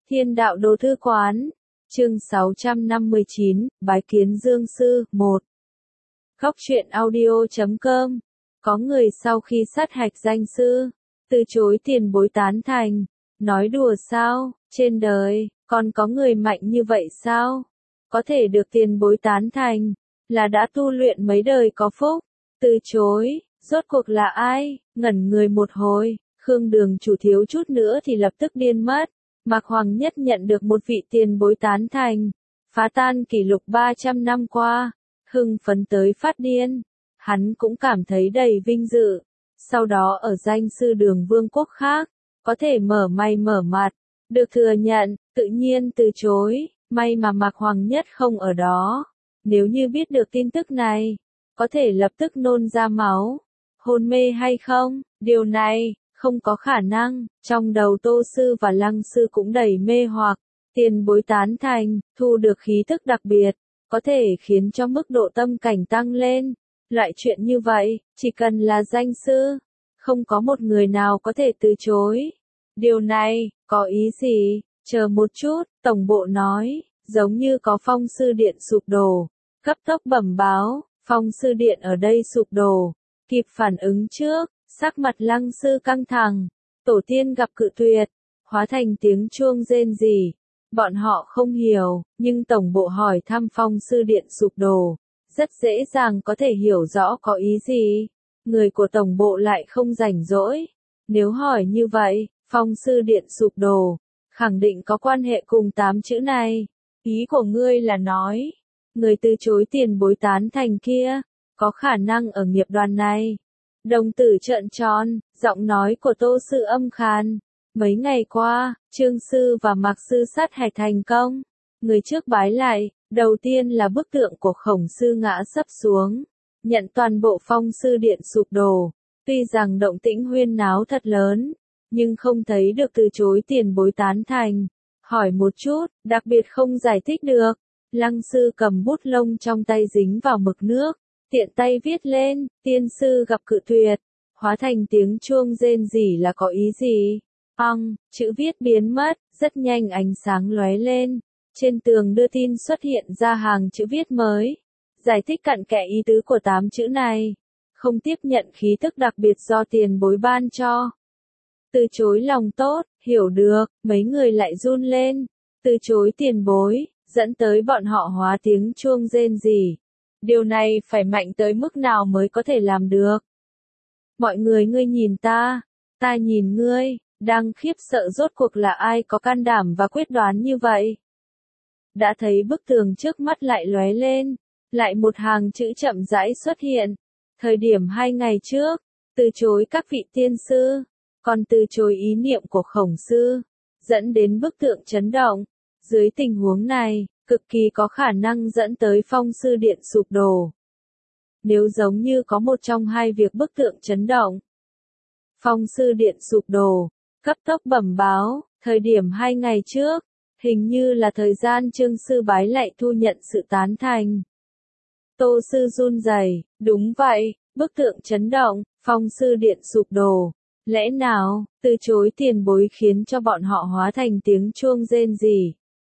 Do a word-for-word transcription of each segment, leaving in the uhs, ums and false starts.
Thiên đạo đồ thư quán, chương sáu trăm năm mươi chín, bái kiến Dương Sư, một. Góc truyện audio chấm com. Có người sau khi sát hạch danh sư, từ chối tiền bối tán thành. Nói đùa sao, trên đời, còn có người mạnh như vậy sao? Có thể được tiền bối tán thành, là đã tu luyện mấy đời có phúc. Từ chối, rốt cuộc là ai? Ngẩn người một hồi, Khương Đường chủ thiếu chút nữa thì lập tức điên mất. Mạc Hoàng Nhất nhận được một vị tiền bối tán thành, phá tan kỷ lục ba trăm năm qua, hưng phấn tới phát điên. Hắn cũng cảm thấy đầy vinh dự. Sau đó ở danh sư đường vương quốc khác, có thể mở may mở mặt, được thừa nhận, tự nhiên từ chối. May mà Mạc Hoàng Nhất không ở đó. Nếu như biết được tin tức này, có thể lập tức nôn ra máu, hôn mê hay không, điều này không có khả năng. Trong đầu Tô Sư và Lăng Sư cũng đầy mê hoặc, tiền bối tán thành, thu được khí thức đặc biệt, có thể khiến cho mức độ tâm cảnh tăng lên. Loại chuyện như vậy, chỉ cần là danh sư, không có một người nào có thể từ chối. Điều này, có ý gì? Chờ một chút, tổng bộ nói, giống như có phong sư điện sụp đổ. Cấp tốc bẩm báo, phong sư điện ở đây sụp đổ. Kịp phản ứng trước, sắc mặt Lăng Sư căng thẳng. Tổ tiên gặp cự tuyệt, hóa thành tiếng chuông rên rỉ. Bọn họ không hiểu, nhưng tổng bộ hỏi thăm phong sư điện sụp đổ. Rất dễ dàng có thể hiểu rõ có ý gì. Người của tổng bộ lại không rảnh rỗi. Nếu hỏi như vậy, phong sư điện sụp đổ, khẳng định có quan hệ cùng tám chữ này. Ý của ngươi là nói, người từ chối tiền bối tán thành kia, có khả năng ở nghiệp đoàn này. Đồng tử trợn tròn, giọng nói của Tô Sư âm khàn. Mấy ngày qua, Trương Sư và Mạc Sư sát hạch thành công. Người trước bái lại, đầu tiên là bức tượng của Khổng Sư ngã sấp xuống, nhận toàn bộ phong sư điện sụp đổ. Tuy rằng động tĩnh huyên náo thật lớn, nhưng không thấy được từ chối tiền bối tán thành. Hỏi một chút, đặc biệt không giải thích được. Lăng Sư cầm bút lông trong tay dính vào mực nước, tiện tay viết lên, tiên sư gặp cự tuyệt, hóa thành tiếng chuông rên rỉ là có ý gì? Ong, chữ viết biến mất, rất nhanh ánh sáng lóe lên. Trên tường đưa tin xuất hiện ra hàng chữ viết mới, giải thích cặn kẽ ý tứ của tám chữ này. Không tiếp nhận khí thức đặc biệt do tiền bối ban cho. Từ chối lòng tốt, hiểu được, mấy người lại run lên. Từ chối tiền bối, dẫn tới bọn họ hóa tiếng chuông rên rỉ. Điều này phải mạnh tới mức nào mới có thể làm được? Mọi người ngươi nhìn ta, ta nhìn ngươi, đang khiếp sợ rốt cuộc là ai có can đảm và quyết đoán như vậy? Đã thấy bức tường trước mắt lại lóe lên, lại một hàng chữ chậm rãi xuất hiện. Thời điểm hai ngày trước, từ chối các vị tiên sư, còn từ chối ý niệm của Khổng Sư, dẫn đến bức tượng chấn động. Dưới tình huống này, cực kỳ có khả năng dẫn tới phong sư điện sụp đổ. Nếu giống như có một trong hai việc bức tượng chấn động, phong sư điện sụp đổ, cấp tốc bẩm báo, thời điểm hai ngày trước, hình như là thời gian Trương Sư bái lại thu nhận sự tán thành. Tô Sư run rẩy, đúng vậy, bức tượng chấn động, phong sư điện sụp đổ. Lẽ nào, từ chối tiền bối khiến cho bọn họ hóa thành tiếng chuông rên rỉ?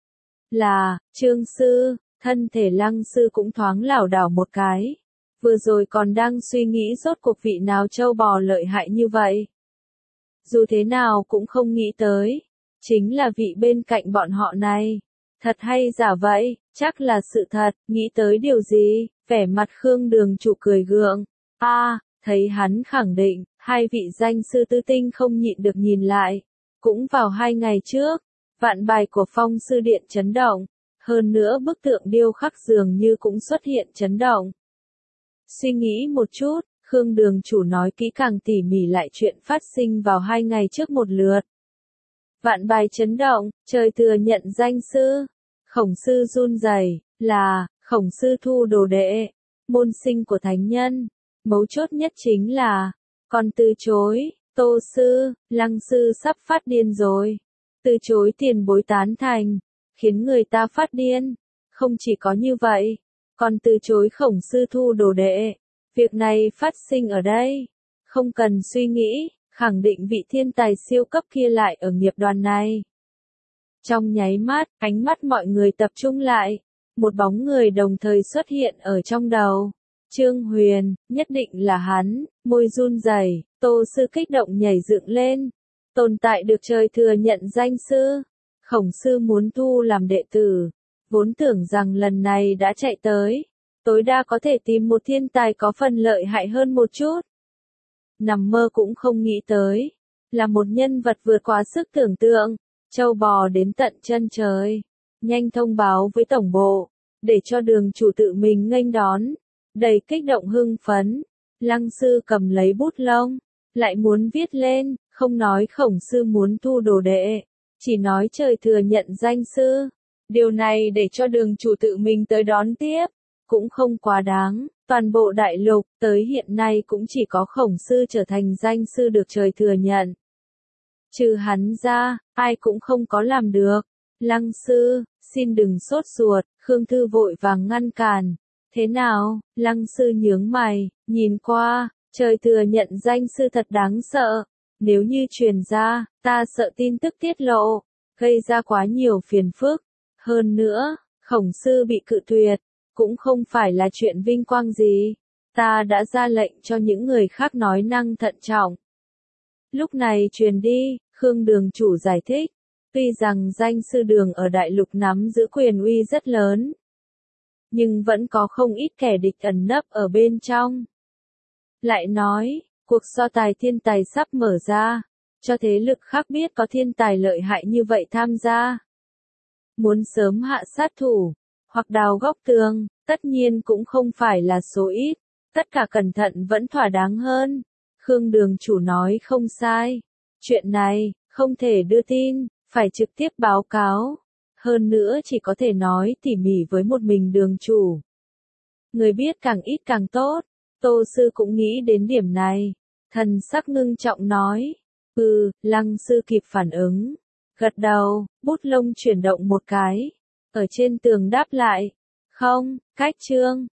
Là, Trương Sư, thân thể Lăng Sư cũng thoáng lảo đảo một cái. Vừa rồi còn đang suy nghĩ rốt cuộc vị nào trâu bò lợi hại như vậy. Dù thế nào cũng không nghĩ tới. Chính là vị bên cạnh bọn họ này. Thật hay giả vậy, chắc là sự thật, nghĩ tới điều gì, vẻ mặt Khương Đường chủ cười gượng. A, à, thấy hắn khẳng định, hai vị danh sư tư tinh không nhịn được nhìn lại. Cũng vào hai ngày trước, vạn bài của phong sư điện chấn động, hơn nữa bức tượng điêu khắc dường như cũng xuất hiện chấn động. Suy nghĩ một chút, Khương Đường chủ nói kỹ càng tỉ mỉ lại chuyện phát sinh vào hai ngày trước một lượt. Vạn bài chấn động, trời thừa nhận danh sư. Khổng Sư run rẩy, là, Khổng Sư thu đồ đệ, môn sinh của thánh nhân. Mấu chốt nhất chính là, còn từ chối, Tô Sư, Lăng Sư sắp phát điên rồi. Từ chối tiền bối tán thành, khiến người ta phát điên. Không chỉ có như vậy, còn từ chối Khổng Sư thu đồ đệ. Việc này phát sinh ở đây, không cần suy nghĩ, khẳng định vị thiên tài siêu cấp kia lại ở nghiệp đoàn này. Trong nháy mắt, ánh mắt mọi người tập trung lại. Một bóng người đồng thời xuất hiện ở trong đầu. Trương Huyền, nhất định là hắn, môi run rẩy, Tô Sư kích động nhảy dựng lên. Tồn tại được trời thừa nhận danh sư. Khổng sư muốn thu làm đệ tử. Vốn tưởng rằng lần này đã chạy tới. Tối đa có thể tìm một thiên tài có phần lợi hại hơn một chút. Nằm mơ cũng không nghĩ tới. Là một nhân vật vượt quá sức tưởng tượng. Châu bò đến tận chân trời. Nhanh thông báo với tổng bộ. Để cho đường chủ tự mình nghênh đón. Đầy kích động hưng phấn. Lăng sư cầm lấy bút lông. Lại muốn viết lên. Không nói khổng sư muốn thu đồ đệ. Chỉ nói trời thừa nhận danh sư. Điều này để cho đường chủ tự mình tới đón tiếp. Cũng không quá đáng. Toàn bộ đại lục, tới hiện nay cũng chỉ có khổng sư trở thành danh sư được trời thừa nhận. Trừ hắn ra, ai cũng không có làm được. Lăng sư, xin đừng sốt ruột, Khương Thư vội vàng ngăn cản. Thế nào? Lăng sư nhướng mày, nhìn qua, trời thừa nhận danh sư thật đáng sợ. Nếu như truyền ra, ta sợ tin tức tiết lộ, gây ra quá nhiều phiền phức. Hơn nữa, khổng sư bị cự tuyệt, cũng không phải là chuyện vinh quang gì. Ta đã ra lệnh cho những người khác nói năng thận trọng. Lúc này truyền đi, Khương đường chủ giải thích. Tuy rằng danh sư đường ở đại lục nắm giữ quyền uy rất lớn, nhưng vẫn có không ít kẻ địch ẩn nấp ở bên trong. Lại nói, cuộc so tài thiên tài sắp mở ra, cho thế lực khác biết có thiên tài lợi hại như vậy tham gia. Muốn sớm hạ sát thủ, hoặc đào góc tường, tất nhiên cũng không phải là số ít, tất cả cẩn thận vẫn thỏa đáng hơn. Khương đường chủ nói không sai, chuyện này, không thể đưa tin, phải trực tiếp báo cáo. Hơn nữa chỉ có thể nói tỉ mỉ với một mình đường chủ. Người biết càng ít càng tốt, Tô Sư cũng nghĩ đến điểm này. Thần sắc ngưng trọng nói, ừ, Lăng sư kịp phản ứng. Gật đầu, bút lông chuyển động một cái. Ở trên tường đáp lại, không, cách chương.